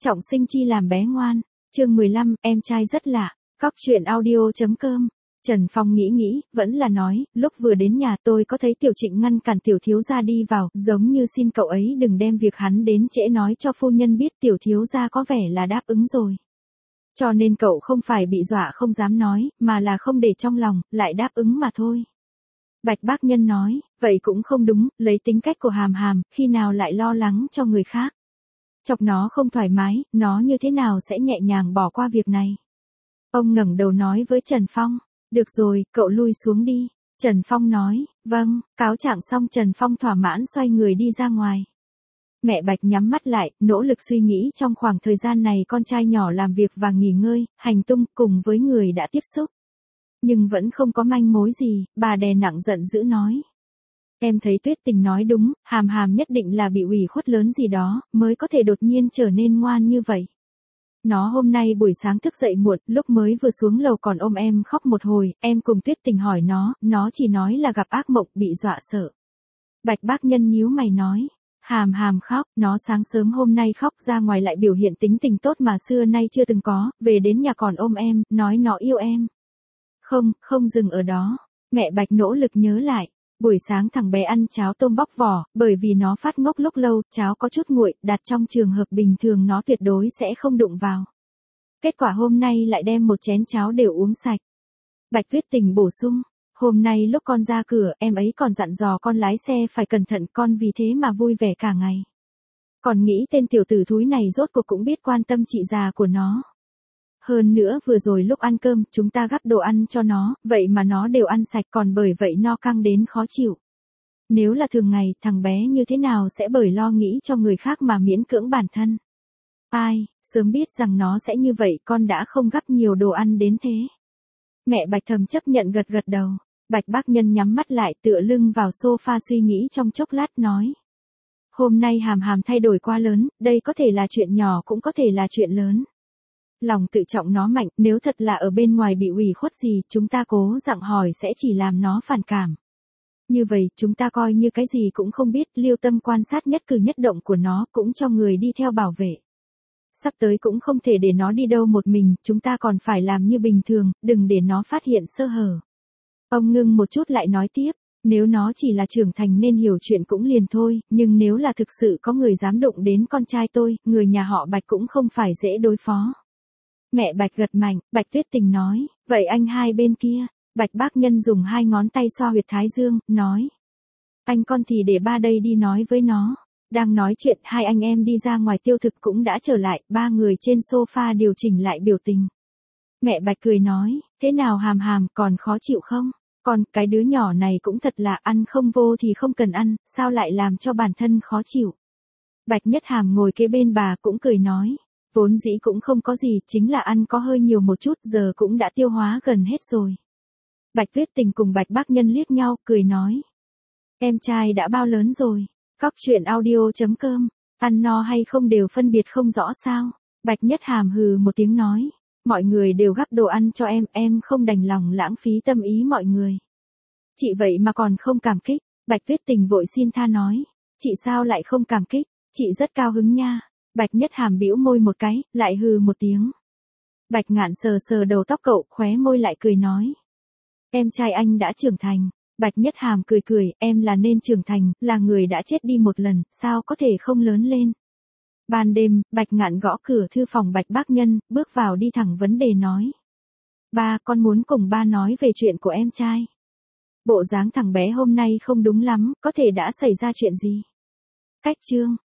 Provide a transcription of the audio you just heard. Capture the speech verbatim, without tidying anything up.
Trọng sinh chi làm bé ngoan. Chương mười lăm, em trai rất lạ. Cóc truyện audio.com. Trần Phong nghĩ nghĩ, vẫn là nói, lúc vừa đến nhà tôi có thấy Tiểu Trịnh ngăn cản Tiểu thiếu gia đi vào, giống như xin cậu ấy đừng đem việc hắn đến trễ nói cho phu nhân biết. Tiểu thiếu gia có vẻ là đáp ứng rồi. Cho nên cậu không phải bị dọa không dám nói, mà là không để trong lòng, lại đáp ứng mà thôi. Bạch Bác Nhân nói, vậy cũng không đúng, lấy tính cách của Hàm Hàm, khi nào lại lo lắng cho người khác. Chọc nó không thoải mái, nó như thế nào sẽ nhẹ nhàng bỏ qua việc này. Ông ngẩng đầu nói với Trần Phong, được rồi, cậu lui xuống đi. Trần Phong nói, vâng, cáo trạng xong Trần Phong thỏa mãn xoay người đi ra ngoài. Mẹ Bạch nhắm mắt lại, nỗ lực suy nghĩ trong khoảng thời gian này con trai nhỏ làm việc và nghỉ ngơi, hành tung cùng với người đã tiếp xúc. Nhưng vẫn không có manh mối gì, bà đè nặng giận dữ nói. Em thấy Tuyết Tình nói đúng, Hàm Hàm nhất định là bị ủy khuất lớn gì đó, mới có thể đột nhiên trở nên ngoan như vậy. Nó hôm nay buổi sáng thức dậy muộn, lúc mới vừa xuống lầu còn ôm em khóc một hồi, em cùng Tuyết Tình hỏi nó, nó chỉ nói là gặp ác mộng, bị dọa sợ. Bạch Bác Nhân nhíu mày nói, Hàm Hàm khóc, nó sáng sớm hôm nay khóc ra ngoài lại biểu hiện tính tình tốt mà xưa nay chưa từng có, về đến nhà còn ôm em, nói nó yêu em. Không, không dừng ở đó, mẹ Bạch nỗ lực nhớ lại. Buổi sáng thằng bé ăn cháo tôm bóc vỏ, bởi vì nó phát ngốc lúc lâu, cháo có chút nguội, đặt trong trường hợp bình thường nó tuyệt đối sẽ không đụng vào. Kết quả hôm nay lại đem một chén cháo đều uống sạch. Bạch Tuyết Tình bổ sung, hôm nay lúc con ra cửa, em ấy còn dặn dò con lái xe phải cẩn thận, con vì thế mà vui vẻ cả ngày. Còn nghĩ tên tiểu tử thúi này rốt cuộc cũng biết quan tâm chị già của nó. Hơn nữa vừa rồi lúc ăn cơm, chúng ta gắp đồ ăn cho nó, vậy mà nó đều ăn sạch còn bởi vậy no căng đến khó chịu. Nếu là thường ngày, thằng bé như thế nào sẽ bởi lo nghĩ cho người khác mà miễn cưỡng bản thân. Ai, sớm biết rằng nó sẽ như vậy con đã không gắp nhiều đồ ăn đến thế. Mẹ Bạch thầm chấp nhận gật gật đầu. Bạch Bác Nhân nhắm mắt lại tựa lưng vào sofa suy nghĩ trong chốc lát nói. Hôm nay Hàm Hàm thay đổi quá lớn, đây có thể là chuyện nhỏ cũng có thể là chuyện lớn. Lòng tự trọng nó mạnh, nếu thật là ở bên ngoài bị ủy khuất gì, chúng ta cố dặn hỏi sẽ chỉ làm nó phản cảm. Như vậy, chúng ta coi như cái gì cũng không biết, lưu tâm quan sát nhất cử nhất động của nó, cũng cho người đi theo bảo vệ. Sắp tới cũng không thể để nó đi đâu một mình, chúng ta còn phải làm như bình thường, đừng để nó phát hiện sơ hở. Ông ngưng một chút lại nói tiếp, nếu nó chỉ là trưởng thành nên hiểu chuyện cũng liền thôi, nhưng nếu là thực sự có người dám đụng đến con trai tôi, người nhà họ Bạch cũng không phải dễ đối phó. Mẹ Bạch gật mạnh, Bạch Tuyết Tình nói, vậy anh hai bên kia. Bạch Bác Nhân dùng hai ngón tay xoa huyệt thái dương, nói. Anh con thì để ba đây đi nói với nó. Đang nói chuyện, hai anh em đi ra ngoài tiêu thực cũng đã trở lại, ba người trên sofa điều chỉnh lại biểu tình. Mẹ Bạch cười nói, thế nào Hàm Hàm, còn khó chịu không? Còn, cái đứa nhỏ này cũng thật là ăn không vô thì không cần ăn, sao lại làm cho bản thân khó chịu? Bạch Nhất Hàm ngồi kế bên bà cũng cười nói. Vốn dĩ cũng không có gì, chính là ăn có hơi nhiều một chút, giờ cũng đã tiêu hóa gần hết rồi. Bạch Tuyết Tình cùng Bạch Bác Nhân liếc nhau, cười nói. Em trai đã bao lớn rồi? Cóc truyện audio.com, ăn no hay không đều phân biệt không rõ sao? Bạch Nhất Hàm hừ một tiếng nói. Mọi người đều gắp đồ ăn cho em, em không đành lòng lãng phí tâm ý mọi người. Chị vậy mà còn không cảm kích, Bạch Tuyết Tình vội xin tha nói. Chị sao lại không cảm kích, chị rất cao hứng nha. Bạch Nhất Hàm bĩu môi một cái, lại hừ một tiếng. Bạch Ngạn sờ sờ đầu tóc cậu, khóe môi lại cười nói. Em trai anh đã trưởng thành. Bạch Nhất Hàm cười cười, em là nên trưởng thành, là người đã chết đi một lần, sao có thể không lớn lên. Ban đêm, Bạch Ngạn gõ cửa thư phòng Bạch Bác Nhân, bước vào đi thẳng vấn đề nói. Ba, con muốn cùng ba nói về chuyện của em trai. Bộ dáng thằng bé hôm nay không đúng lắm, có thể đã xảy ra chuyện gì? Cách chương.